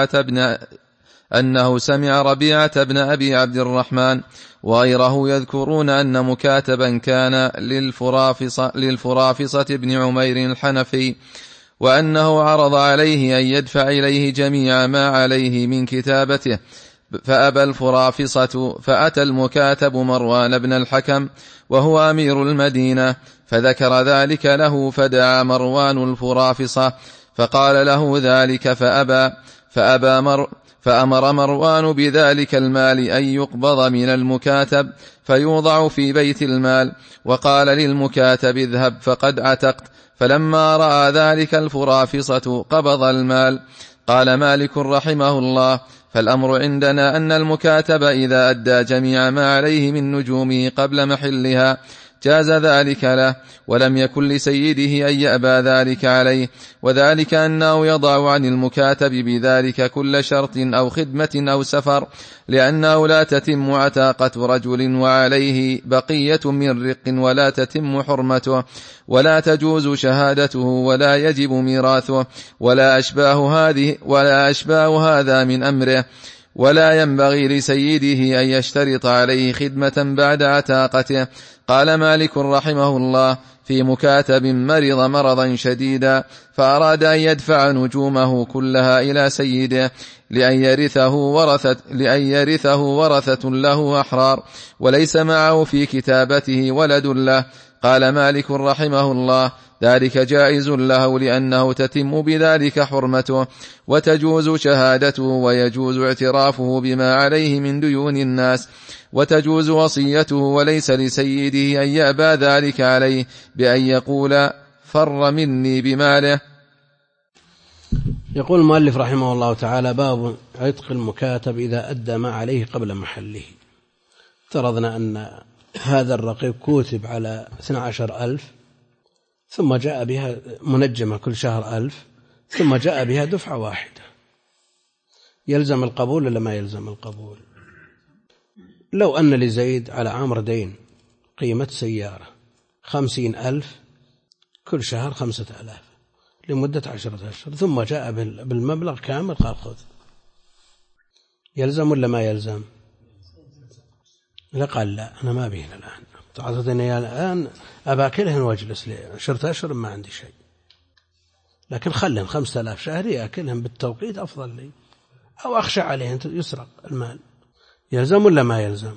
ربيعة بن أبي عبد الرحمن وغيره يذكرون أن مكاتبا كان للفرافصة بن عمير الحنفي، وأنه عرض عليه أن يدفع إليه جميع ما عليه من كتابته، فأبى الفرافصة، فأتى المكاتب مروان بن الحكم وهو أمير المدينة فذكر ذلك له، فدعا مروان الفرافصة فقال له ذلك فأمر مروان بذلك المال أن يقبض من المكاتب فيوضع في بيت المال، وقال للمكاتب: اذهب فقد عتقت. فلما رأى ذلك الفرافصة قبض المال. قال مالك رحمه الله: فالأمر عندنا أن المكاتب إذا أدى جميع ما عليه من نجومه قبل محلها جاز ذلك له، ولم يكن لسيده أن يأبى ذلك عليه، وذلك أنه يضع عن المكاتب بذلك كل شرط أو خدمة أو سفر، لأنه لا تتم عتاقة رجل وعليه بقية من رق، ولا تتم حرمته، ولا تجوز شهادته، ولا يجب ميراثه، ولا أشباه هذا من أمره، ولا ينبغي لسيده أن يشترط عليه خدمة بعد عتاقته. قال مالك رحمه الله: في مكاتب مرض مرضا شديدا فأراد أن يدفع نجومه كلها إلى سيده لأن يرثه ورثة له أحرار، وليس معه في كتابته ولد له. قال مالك رحمه الله: ذلك جائز له، لأنه تتم بذلك حرمته، وتجوز شهادته، ويجوز اعترافه بما عليه من ديون الناس، وتجوز وصيته، وليس لسيده أن يأبى ذلك عليه بأن يقول: فر مني بماله. يقول المؤلف رحمه الله تعالى: باب عتق المكاتب إذا أدى ما عليه قبل محله. افترضنا أن هذا الرقيق كتب على 12,000 ثم جاء بها منجمة كل شهر 1000 ثم جاء بها دفعة واحدة، يلزم القبول ولا ما يلزم القبول؟ لو أن لزيد على عمرو دين قيمة سيارة 50,000 كل شهر 5,000 لمدة 10 أشهر، ثم جاء بالمبلغ كامل قال خذ، يلزم ولا ما يلزم؟ لا، قال لا، أنا ما بيهن الآن، تعطتني الآن أباكلهن واجلس لي 10 أشهر ما عندي شيء، لكن خلهم 5,000 شهري أكلهم بالتوقيت أفضل لي، أو أخشى عليهن يسرق المال. يلزم ولا ما يلزم؟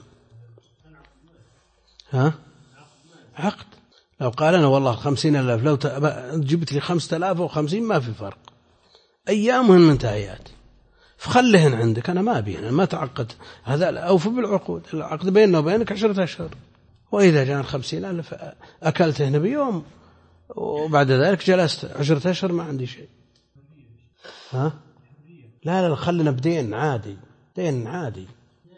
عقد. لو قال أنا والله 50,000 لو جبت لي 5,050 ما في فرق، أيامهن منتهيات، فخلهن عندك، أنا ما أبي، أنا ما تعقد، هذا أوفى بالعقود، العقد بيننا وبينك 10 أشهر، وإذا جاء 50,000 أكلتهن بيوم وبعد ذلك جلست 10 أشهر ما عندي شيء. ها؟ لا خلنا بدين عادي، دين عادي.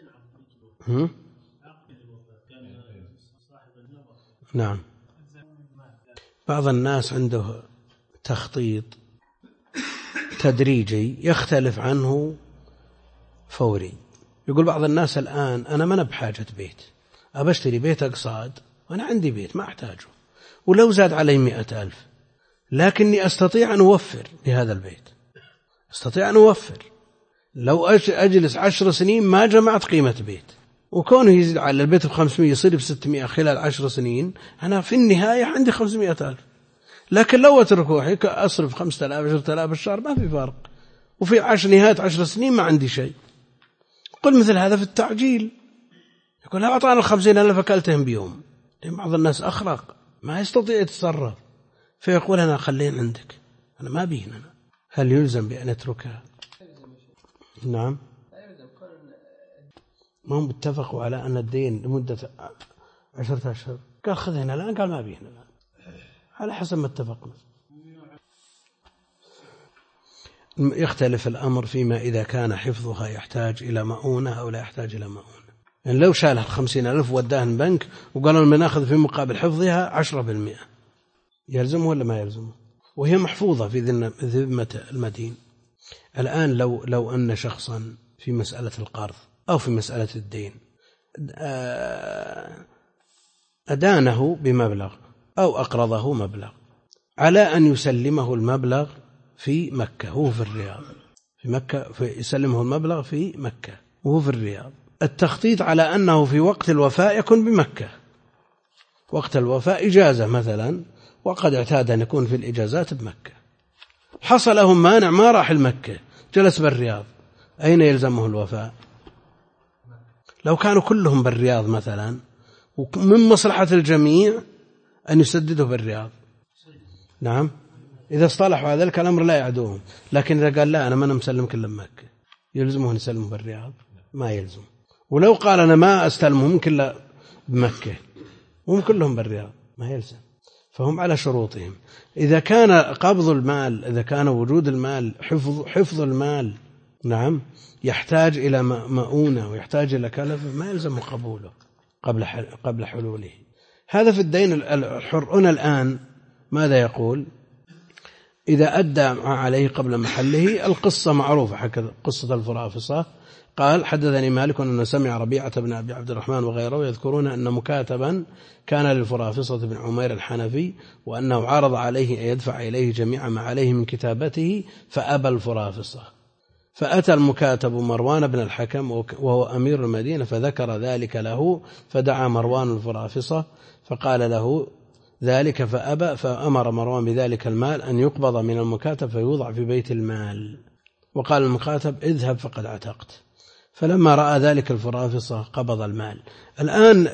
نعم. بعض الناس عنده تخطيط تدريجي يختلف عنه فوري. يقول بعض الناس الآن أنا ما بحاجة بيت، أبشتري بيت أقصاد وأنا عندي بيت ما أحتاجه، ولو زاد علي 100,000 لكني أستطيع أن أوفر لهذا البيت، أستطيع أن أوفر. لو أجلس 10 سنين ما جمعت قيمة بيت، وكونه يزيد على البيت ب500 يصير ب600 خلال 10 سنين، أنا في النهاية عندي 500,000. لكن لو أتركه أصرف 5,000 10,000 الشهر ما في فرق، وفي نهاية 10 سنين ما عندي شيء. قل مثل هذا في التعجيل، يقول لا أعطانا 50,000 أكلتهم بيوم. بعض الناس أخرق ما يستطيع يتصرف، فيقول أنا خلين عندك، أنا ما بين أنا. هل يلزم بأن يتركها؟ نعم. ما هم اتفقوا على أن الدين لمدة 10 أشهر، قال خذهنا الآن، قال ما بيهنا الآن، على حسب ما اتفقنا. يختلف الأمر فيما إذا كان حفظها يحتاج إلى مؤونة أو لا يحتاج إلى مؤونة. يعني لو شالها 50,000 وداهن بنك وقالوا لنا ناخذ في مقابل حفظها 10%، يلزمه ولا ما يلزمه؟ وهي محفوظة في ذمة المدين. الآن لو أن شخصا في مسألة القرض أو في مسألة الدين أدانه بمبلغ أو أقرضه مبلغ، على أن يسلمه المبلغ في مكة وهو في الرياض، في مكة يسلمه المبلغ في مكة وهو في الرياض. التخطيط على أنه في وقت الوفاء يكون بمكة، وقت الوفاء إجازة مثلا، وقد اعتاد أن يكون في الإجازات بمكة. حصل لهم مانع ما راح المكة، جلس بالرياض، أين يلزمه الوفاء؟ لو كانوا كلهم بالرياض مثلا، ومن مصلحة الجميع أن يسدده بالرياض، نعم، إذا اصطلحوا على ذلك الأمر لا يعدوهم. لكن إذا قال لا أنا ما مسلم كلهم مكة، يلزمه أن يسلمه بالرياض؟ ما يلزم. ولو قال أنا ما أستلمهم كلهم بمكة وهم كلهم بالرياض، ما يلزم. فهم على شروطهم. إذا كان قبض المال، إذا كان وجود المال، حفظ المال، نعم، يحتاج إلى مؤونة ويحتاج إلى كلفة، ما يلزم قبوله قبل حلوله. هذا في الدين الحر. هنا الآن ماذا يقول؟ إذا أدى ما عليه قبل محله، القصة معروفة، هكذا قصة الفرافصة. قال حدثني مالك أنه سمع ربيعة بن أبي عبد الرحمن وغيره يذكرون أن مكاتبا كان للفرافصة بن عمير الحنفي، وأنه عرض عليه أن يدفع إليه جميع ما عليه من كتابته فأبى الفرافصة، فأتى المكاتب مروان بن الحكم وهو أمير المدينة فذكر ذلك له، فدعا مروان الفرافصة فقال له ذلك فأبى، فأمر مروان بذلك المال أن يقبض من المكاتب فيوضع في بيت المال، وقال المكاتب اذهب فقد عتقت. فلما رأى ذلك الفرافصة قبض المال. الآن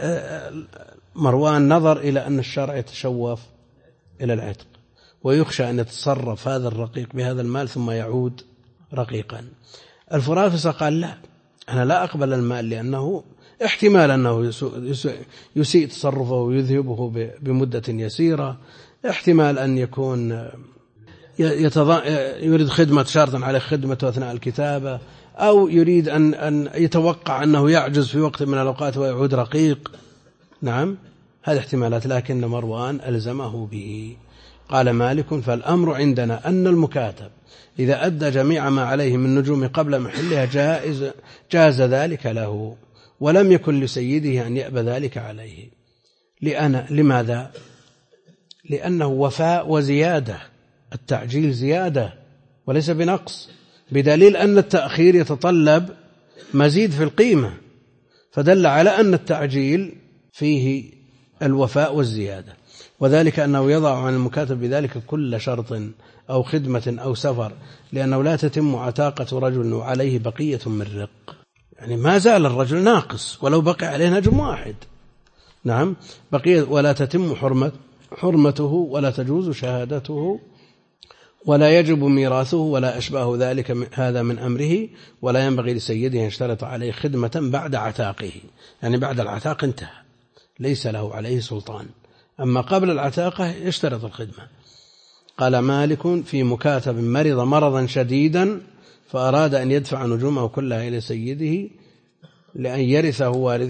مروان نظر إلى أن الشرع يتشوف إلى العتق، ويخشى أن يتصرف هذا الرقيق بهذا المال ثم يعود رقيقا. الفرافصة قال لا، أنا لا أقبل المال، لأنه احتمال أنه يسيء تصرفه ويذهبه بمدة يسيرة، احتمال أن يكون يريد خدمة شرطا على خدمته أثناء الكتابة، أو يريد أن يتوقع أنه يعجز في وقت من الأوقات ويعود رقيق. نعم، هذه احتمالات، لكن مروان ألزمه به. قال مالك فالأمر عندنا أن المكاتب إذا أدى جميع ما عليه من نجوم قبل محلها جاز ذلك له، ولم يكن لسيده أن يأبى ذلك عليه. لماذا؟ لأنه وفاء وزيادة، التعجيل زيادة وليس بنقص، بدليل أن التأخير يتطلب مزيد في القيمة، فدل على أن التعجيل فيه الوفاء والزيادة. وذلك أنه يضع عن المكاتب بذلك كل شرط أو خدمة أو سفر، لأنه لا تتم عتاقة رجل وعليه بقية من رق، يعني ما زال الرجل ناقص ولو بقي عليه نجم واحد، نعم، بقية، ولا تتم حرمته ولا تجوز شهادته ولا يجب ميراثه ولا أشباه ذلك هذا من أمره، ولا ينبغي لسيده أن يشترط عليه خدمة بعد عتاقه، يعني بعد العتاق انتهى ليس له عليه سلطان، أما قبل العتاقة يشترط الخدمة. قال مالك في مكاتب مرض مرضا شديدا فأراد أن يدفع نجومه كلها إلى سيده لأن يرثه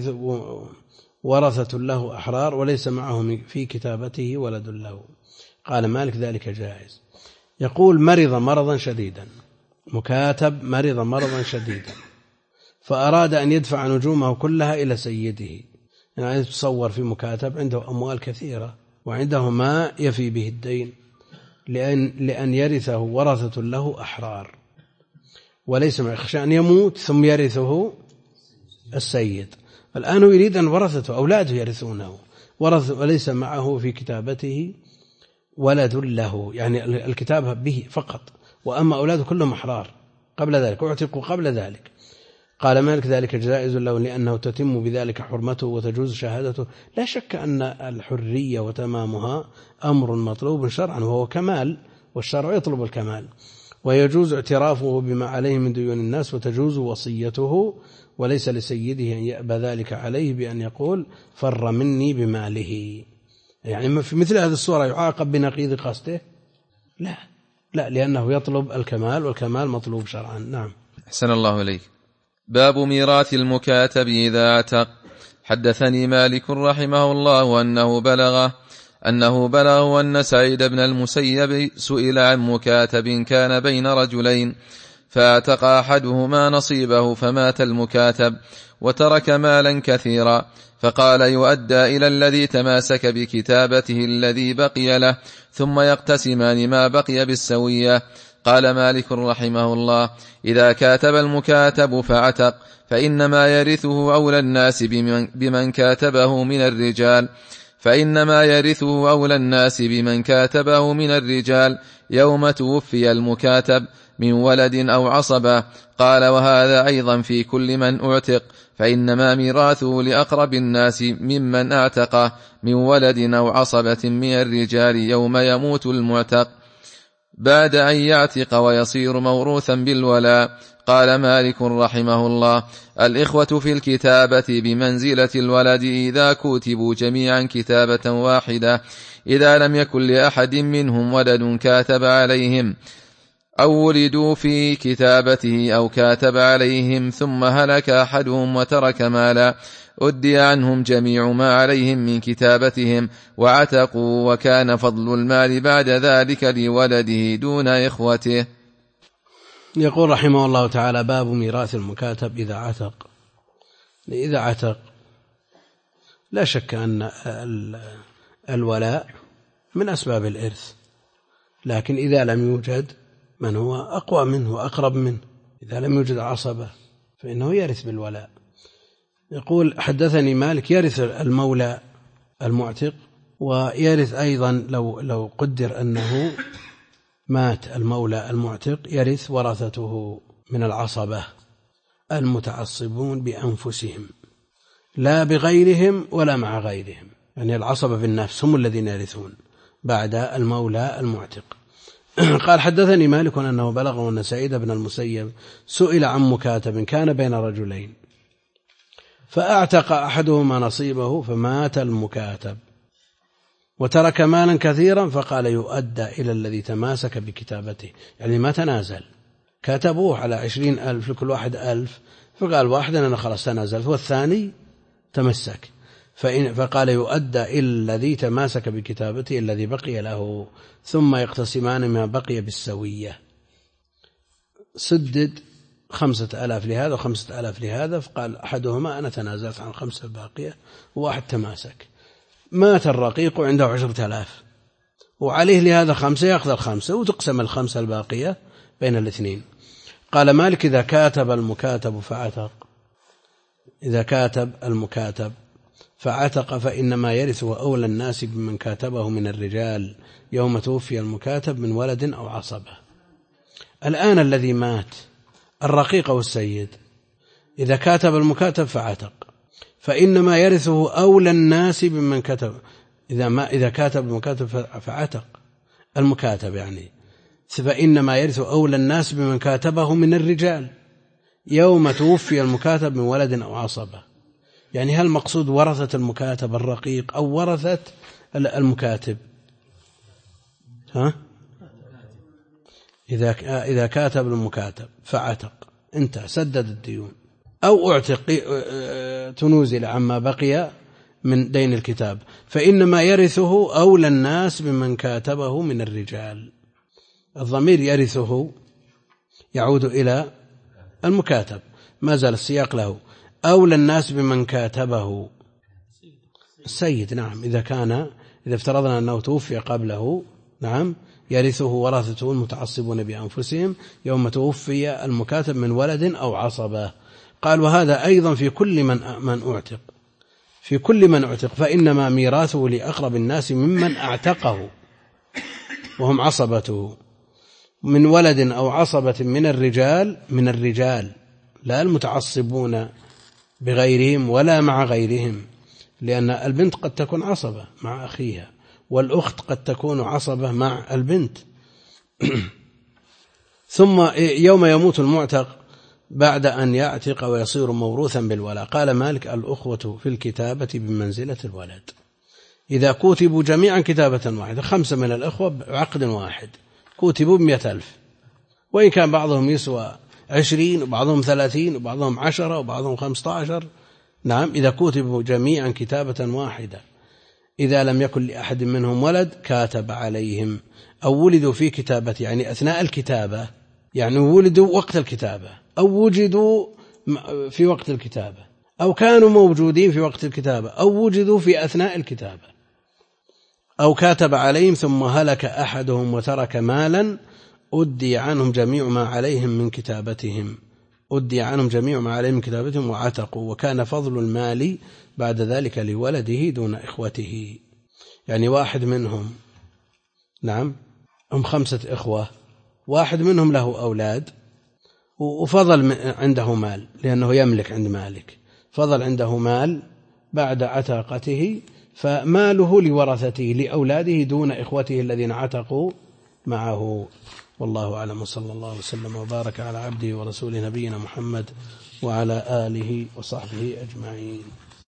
ورثة له أحرار وليس معه في كتابته ولد له. قال مالك ذلك جائز. يقول مرض مرضا شديدا، مكاتب مرض مرضا شديدا فأراد أن يدفع نجومه كلها إلى سيده، يعني يتصور في مكاتب عنده أموال كثيرة وعنده ما يفي به الدين لأن يرثه ورثة له أحرار وليس معه، يخشى أن يموت ثم يرثه السيد، الآن يريد أن ورثته أولاده يرثونه وليس معه في كتابته ولد له، يعني الكتابة به فقط، وأما أولاده كلهم أحرار قبل ذلك اعتقوا قبل ذلك. قال مالك ذلك جائز له لأنه تتم بذلك حرمته وتجوز شهادته. لا شك أن الحرية وتمامها أمر مطلوب شرعا وهو كمال، والشرع يطلب الكمال، ويجوز اعترافه بما عليه من ديون الناس، وتجوز وصيته، وليس لسيده أن يأبى ذلك عليه بأن يقول فر مني بماله. يعني في مثل هذه الصورة يعاقب بنقيض قصده؟ لا، لأنه يطلب الكمال، والكمال مطلوب شرعا. نعم. أحسن الله إليك. باب ميراث المكاتب إذا اعتق. حدثني مالك رحمه الله أنه بلغه أن سعيد بن المسيب سئل عن مكاتب كان بين رجلين فاعتق أحدهما نصيبه فمات المكاتب وترك مالا كثيرا، فقال يؤدى إلى الذي تماسك بكتابته الذي بقي له ثم يقتسمان ما بقي بالسوية. قال مالك رحمه الله إذا كاتب المكاتب فعتق فإنما يرثه أولى الناس بمن كاتبه من الرجال يوم توفي المكاتب من ولد أو عصبة. قال وهذا أيضا في كل من أعتق، فإنما ميراثه لأقرب الناس ممن أعتقه من ولد أو عصبة من الرجال يوم يموت المعتق بعد أن يعتق ويصير موروثا بالولاء. قال مالك رحمه الله الإخوة في الكتابة بمنزلة الولد إذا كتبوا جميعا كتابة واحدة، إذا لم يكن لأحد منهم ولد كاتب عليهم أو ولدوا في كتابته أو كاتب عليهم ثم هلك أحدهم وترك مالا، أدي عنهم جميع ما عليهم من كتابتهم وعتقوا، وكان فضل المال بعد ذلك لولده دون إخوته. يقول رحمه الله تعالى باب ميراث المكاتب إذا عتق. لا شك أن الولاء من أسباب الإرث، لكن إذا لم يوجد من هو أقوى منه وأقرب منه، إذا لم يوجد عصبة فإنه يرث بالولاء. يقول حدثني مالك يرث المولى المعتق، ويرث أيضا لو قدر أنه مات المولى المعتق يرث ورثته من العصبة المتعصبون بأنفسهم لا بغيرهم ولا مع غيرهم، يعني العصبة في النفس هم الذين يرثون بعد المولى المعتق. قال حدثني مالك أنه بلغه أن سعيد بن المسيب سئل عن مكاتب كان بين رجلين فأعتق أحدهما نصيبه فمات المكاتب وترك مالا كثيرا، فقال يؤدى إلى الذي تماسك بكتابته، يعني ما تنازل، كتبوه على 20,000 لكل واحد 1,000، فقال واحد أنا خلاص تنازلت والثاني تمسك، فقال يؤدى إلى الذي تماسك بكتابته الذي بقي له ثم يقتسمان ما بقي بالسوية. سدد 5,000 لهذا و5,000 لهذا، فقال أحدهما أنا تنازلت عن 5 الباقية وواحد تماسك. مات الرقيق عنده 10,000 وعليه لهذا 5 يأخذ 5 وتقسم 5 الباقية بين الاثنين. قال مالك إذا كاتب المكاتب فعتق فإنما يرثه أولى الناس بمن كاتبه من الرجال يوم توفي المكاتب من ولد أو عصبة. الآن الذي مات الرقيق والسيد إذا كاتب المكاتب فعتق فإنما يرثه أولى الناس بمن كتب، إذا كاتب المكاتب فعتق المكاتب يعني فإنما يرث أولى الناس بمن كاتبه من الرجال يوم توفي المكاتب من ولد أو عصبة. يعني هل مقصود ورثة المكاتب الرقيق أو ورثة المكاتب؟ إذا كاتب المكاتب فعتق انت سدد الديون، أو اعتق تنوزل عما بقي من دين الكتاب، فإنما يرثه أولى الناس بمن كاتبه من الرجال. الضمير يرثه يعود إلى المكاتب، ما زال السياق له. أولى الناس بمن كاتبه السيد، نعم، إذا افترضنا أنه توفي قبله، نعم، يرثه ورثته المتعصبون بأنفسهم يوم توفي المكاتب من ولد أو عصبة. قال وهذا أيضا في كل من أعتق، فإنما ميراثه لأقرب الناس ممن أعتقه وهم عصبته من ولد أو عصبة من الرجال لا المتعصبون بغيرهم ولا مع غيرهم، لأن البنت قد تكون عصبة مع أخيها، والأخت قد تكون عصبة مع البنت. ثم يوم يموت المعتق بعد أن يعتق ويصير موروثا بالولاء. قال مالك الأخوة في الكتابة بمنزلة الولد إذا كتبوا جميعا كتابة واحدة، 5 من الأخوة بعقد واحد كتبوا 100,000، وإن كان بعضهم يسوى 20 وبعضهم 30 وبعضهم 10 وبعضهم 15، نعم، إذا كتبوا جميعا كتابة واحدة إذا لم يكن لأحد منهم ولد كاتب عليهم، أو ولدوا في كتابة يعني أثناء الكتابة، يعني ولدوا وقت الكتابة أو وجدوا في وقت الكتابة أو كانوا موجودين في وقت الكتابة أو وجدوا في أثناء الكتابة، أو كاتب عليهم ثم هلك أحدهم وترك مالا أدي عنهم جميع ما عليهم من كتابتهم وعتقوا، وكان فضل المال بعد ذلك لولده دون إخوته. يعني واحد منهم، نعم، هم 5 إخوة، واحد منهم له أولاد وفضل عنده مال لأنه يملك عند مالك، فضل عنده مال بعد عتاقته، فماله لورثته لأولاده دون إخوته الذين عتقوا معه. والله أعلم، وصلى الله وسلم وبارك على عبده ورسوله نبينا محمد وعلى آله وصحبه أجمعين.